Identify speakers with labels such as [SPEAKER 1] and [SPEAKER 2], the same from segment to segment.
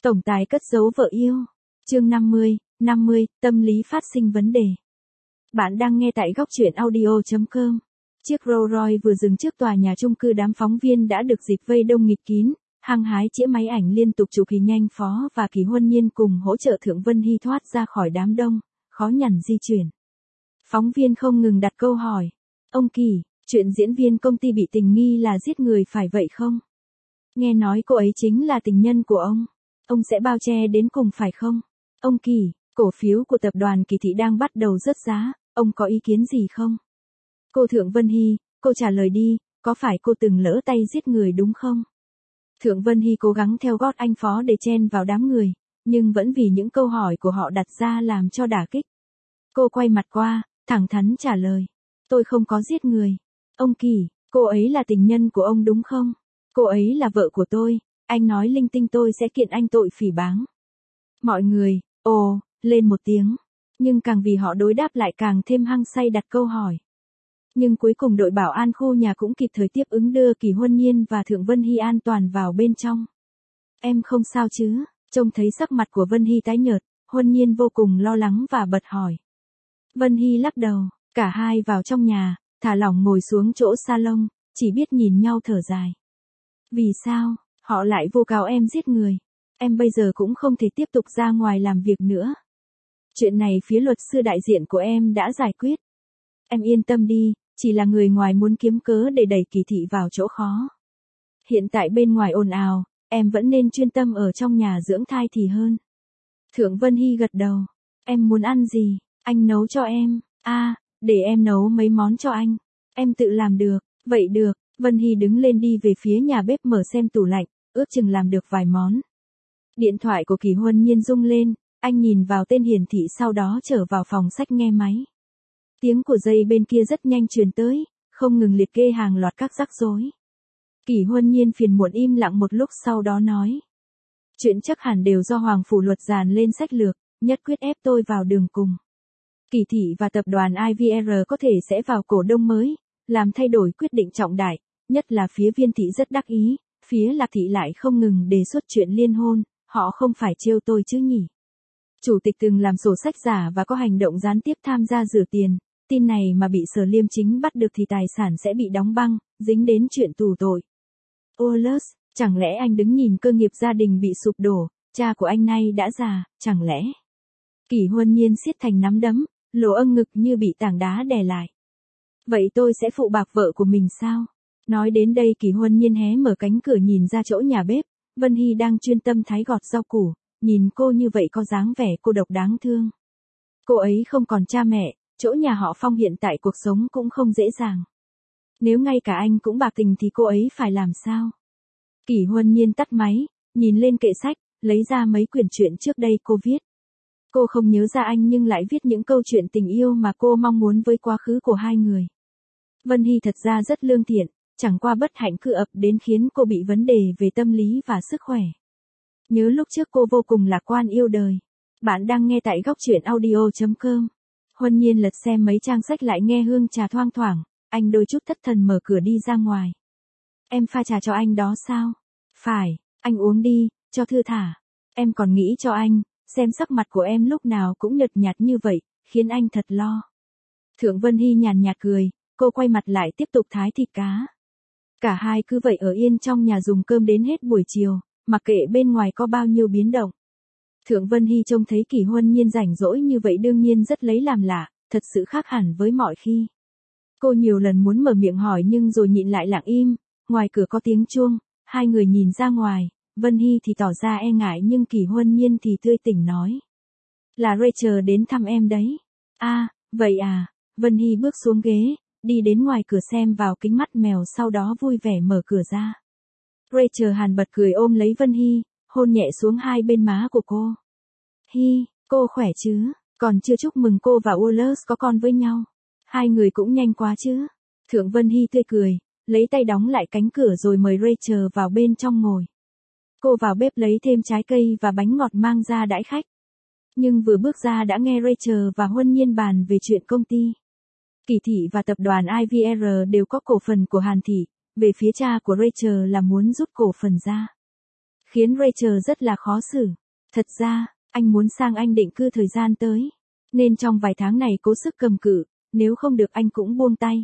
[SPEAKER 1] Tổng tài cất giấu vợ yêu. Chương 50, tâm lý phát sinh vấn đề. Bạn đang nghe tại góc truyện audio.com. Chiếc Rolls Royce vừa dừng trước tòa nhà chung cư, đám phóng viên đã được dịp vây đông nghịt kín, hăng hái chĩa máy ảnh liên tục chụp hình nhanh. Phó và Kỳ Huân Nhiên cùng hỗ trợ Thượng Vân Hy thoát ra khỏi đám đông, khó nhằn di chuyển. Phóng viên không ngừng đặt câu hỏi. Ông Kỳ, chuyện diễn viên công ty bị tình nghi là giết người phải vậy không? Nghe nói cô ấy chính là tình nhân của ông sẽ bao che đến cùng phải không? Ông Kỳ, cổ phiếu của tập đoàn Kỳ Thị đang bắt đầu rớt giá, ông có ý kiến gì không? Cô Thượng Vân Hy, cô trả lời đi, có phải cô từng lỡ tay giết người đúng không? Thượng Vân Hy cố gắng theo gót anh Phó để chen vào đám người, nhưng vẫn vì những câu hỏi của họ đặt ra làm cho đả kích. Cô quay mặt qua, thẳng thắn trả lời. Tôi không có giết người. Ông Kỳ, cô ấy là tình nhân của ông đúng không? Cô ấy là vợ của tôi, anh nói linh tinh tôi sẽ kiện anh tội phỉ báng. Mọi người, ồ, lên một tiếng. Nhưng càng vì họ đối đáp lại càng thêm hăng say đặt câu hỏi. Nhưng cuối cùng đội bảo an khu nhà cũng kịp thời tiếp ứng đưa Kỳ Huân Nhiên và Thượng Vân Hy an toàn vào bên trong. Em không sao chứ? Trông thấy sắc mặt của Vân Hy tái nhợt, Huân Nhiên vô cùng lo lắng và bật hỏi. Vân Hy lắc đầu, cả hai vào trong nhà, thả lỏng ngồi xuống chỗ salon, chỉ biết nhìn nhau thở dài. Vì sao, họ lại vu cáo em giết người? Em bây giờ cũng không thể tiếp tục ra ngoài làm việc nữa. Chuyện này phía luật sư đại diện của em đã giải quyết. Em yên tâm đi, chỉ là người ngoài muốn kiếm cớ để đẩy Kỳ Thị vào chỗ khó. Hiện tại bên ngoài ồn ào, em vẫn nên chuyên tâm ở trong nhà dưỡng thai thì hơn. Thượng Vân Hy gật đầu. Em muốn ăn gì, anh nấu cho em. Để em nấu mấy món cho anh. Em tự làm được, vậy được. Vân Hy đứng lên đi về phía nhà bếp mở xem tủ lạnh, ước chừng làm được vài món. Điện thoại của Kỳ Huân Nhiên rung lên, anh nhìn vào tên hiển thị sau đó trở vào phòng sách nghe máy. Tiếng của dây bên kia rất nhanh truyền tới, không ngừng liệt kê hàng loạt các rắc rối. Kỳ Huân Nhiên phiền muộn im lặng một lúc sau đó nói. Chuyện chắc hẳn đều do Hoàng Phủ Luật dàn lên sách lược, nhất quyết ép tôi vào đường cùng. Kỳ Thị và tập đoàn IVR có thể sẽ vào cổ đông mới, làm thay đổi quyết định trọng đại, nhất là phía Viên Thị rất đắc ý, phía Lạc Thị lại không ngừng đề xuất chuyện liên hôn, họ không phải trêu tôi chứ nhỉ. Chủ tịch từng làm sổ sách giả và có hành động gián tiếp tham gia rửa tiền, tin này mà bị Sở Liêm Chính bắt được thì tài sản sẽ bị đóng băng, dính đến chuyện tù tội. Wallace, chẳng lẽ anh đứng nhìn cơ nghiệp gia đình bị sụp đổ, cha của anh nay đã già, chẳng lẽ? Kỳ Huân Nhiên siết thành nắm đấm, lỗ âng ngực như bị tảng đá đè lại. Vậy tôi sẽ phụ bạc vợ của mình sao? Nói đến đây Kỳ Huân Nhiên hé mở cánh cửa nhìn ra chỗ nhà bếp, Vân Hy đang chuyên tâm thái gọt rau củ, nhìn cô như vậy có dáng vẻ cô độc đáng thương. Cô ấy không còn cha mẹ, chỗ nhà họ Phong hiện tại cuộc sống cũng không dễ dàng. Nếu ngay cả anh cũng bạc tình thì cô ấy phải làm sao? Kỳ Huân Nhiên tắt máy, nhìn lên kệ sách, lấy ra mấy quyển truyện trước đây cô viết. Cô không nhớ ra anh nhưng lại viết những câu chuyện tình yêu mà cô mong muốn với quá khứ của hai người. Vân Hy thật ra rất lương thiện, chẳng qua bất hạnh cứ ập đến khiến cô bị vấn đề về tâm lý và sức khỏe. Nhớ lúc trước cô vô cùng lạc quan yêu đời. Bạn đang nghe tại góc truyện audio.com. Huân Nhiên lật xem mấy trang sách lại nghe hương trà thoang thoảng, anh đôi chút thất thần mở cửa đi ra ngoài. Em pha trà cho anh đó sao? Phải, anh uống đi, cho thư thả. Em còn nghĩ cho anh, xem sắc mặt của em lúc nào cũng nhợt nhạt như vậy, khiến anh thật lo. Thượng Vân Hy nhàn nhạt cười, cô quay mặt lại tiếp tục thái thịt cá. Cả hai cứ vậy ở yên trong nhà dùng cơm đến hết buổi chiều, mặc kệ bên ngoài có bao nhiêu biến động. Thượng Vân Hy trông thấy Kỳ Huân Nhiên rảnh rỗi như vậy đương nhiên rất lấy làm lạ, thật sự khác hẳn với mọi khi. Cô nhiều lần muốn mở miệng hỏi nhưng rồi nhịn lại lặng im, ngoài cửa có tiếng chuông, hai người nhìn ra ngoài, Vân Hy thì tỏ ra e ngại nhưng Kỳ Huân Nhiên thì tươi tỉnh nói. Là Rachel đến thăm em đấy. Vậy à, Vân Hy bước xuống ghế, đi đến ngoài cửa xem vào kính mắt mèo sau đó vui vẻ mở cửa ra. Rachel hàn bật cười ôm lấy Vân Hy, hôn nhẹ xuống hai bên má của cô. Hy, cô khỏe chứ, còn chưa chúc mừng cô và Wallace có con với nhau. Hai người cũng nhanh quá chứ. Thượng Vân Hy tươi cười, lấy tay đóng lại cánh cửa rồi mời Rachel vào bên trong ngồi. Cô vào bếp lấy thêm trái cây và bánh ngọt mang ra đãi khách. Nhưng vừa bước ra đã nghe Rachel và Huân Nhiên bàn về chuyện công ty. Kỳ Thị và tập đoàn IVR đều có cổ phần của Hàn Thị, về phía cha của Rachel là muốn rút cổ phần ra. khiến Rachel rất là khó xử. Thật ra, anh muốn sang Anh định cư thời gian tới, nên trong vài tháng này cố sức cầm cự, nếu không được anh cũng buông tay.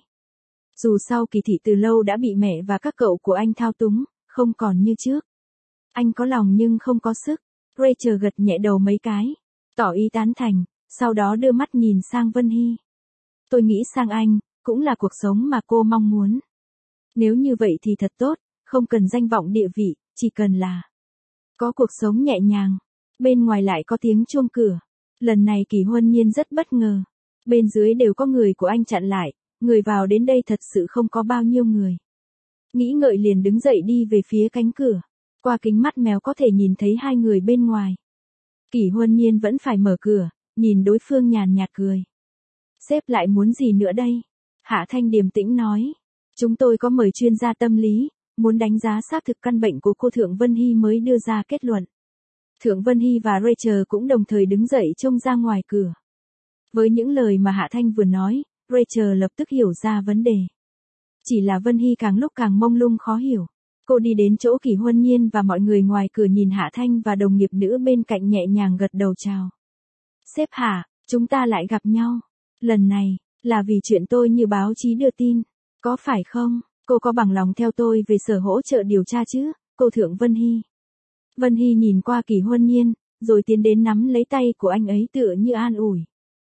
[SPEAKER 1] Dù sau kỳ thị từ lâu đã bị mẹ và các cậu của anh thao túng, không còn như trước. Anh có lòng nhưng không có sức. Rachel gật nhẹ đầu mấy cái, tỏ ý tán thành, sau đó đưa mắt nhìn sang Vân Hy. Tôi nghĩ sang Anh, cũng là cuộc sống mà cô mong muốn. Nếu như vậy thì thật tốt, không cần danh vọng địa vị, chỉ cần là có cuộc sống nhẹ nhàng. Bên ngoài lại có tiếng chuông cửa. Lần này Kỷ Huân Nhiên rất bất ngờ. Bên dưới đều có người của anh chặn lại, người vào đến đây thật sự không có bao nhiêu người. Nghĩ ngợi liền đứng dậy đi về phía cánh cửa. Qua kính mắt mèo có thể nhìn thấy hai người bên ngoài. Kỷ Huân Nhiên vẫn phải mở cửa, nhìn đối phương nhàn nhạt cười. Sếp lại muốn gì nữa đây? Hạ Thanh điềm tĩnh nói. Chúng tôi có mời chuyên gia tâm lý, muốn đánh giá xác thực căn bệnh của cô Thượng Vân Hy mới đưa ra kết luận. Thượng Vân Hy và Rachel cũng đồng thời đứng dậy trông ra ngoài cửa. Với những lời mà Hạ Thanh vừa nói, Rachel lập tức hiểu ra vấn đề. Chỉ là Vân Hy càng lúc càng mông lung khó hiểu. Cô đi đến chỗ Kỷ Huân Nhiên và mọi người ngoài cửa nhìn Hạ Thanh và đồng nghiệp nữ bên cạnh nhẹ nhàng gật đầu chào. Sếp Hạ, chúng ta lại gặp nhau. Lần này, là vì chuyện tôi như báo chí đưa tin. Có phải không? Cô có bằng lòng theo tôi về sở hỗ trợ điều tra chứ, cô Thượng Vân Hy. Vân Hy nhìn qua Kỷ Huân Nhiên, rồi tiến đến nắm lấy tay của anh ấy tựa như an ủi.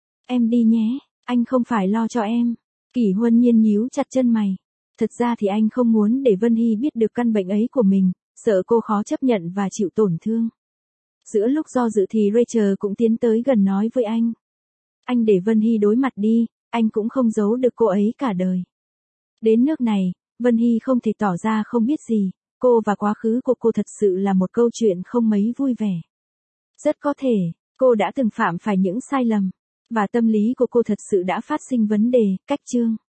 [SPEAKER 1] Em đi nhé, anh không phải lo cho em. Kỷ Huân Nhiên nhíu chặt chân mày. Thật ra thì anh không muốn để Vân Hy biết được căn bệnh ấy của mình, sợ cô khó chấp nhận và chịu tổn thương. Giữa lúc do dự thì Rachel cũng tiến tới gần nói với anh. Anh để Vân Hy đối mặt đi, anh cũng không giấu được cô ấy cả đời. Đến nước này, Vân Hy không thể tỏ ra không biết gì, cô và quá khứ của cô thật sự là một câu chuyện không mấy vui vẻ. Rất có thể, cô đã từng phạm phải những sai lầm, và tâm lý của cô thật sự đã phát sinh vấn đề, cách chương.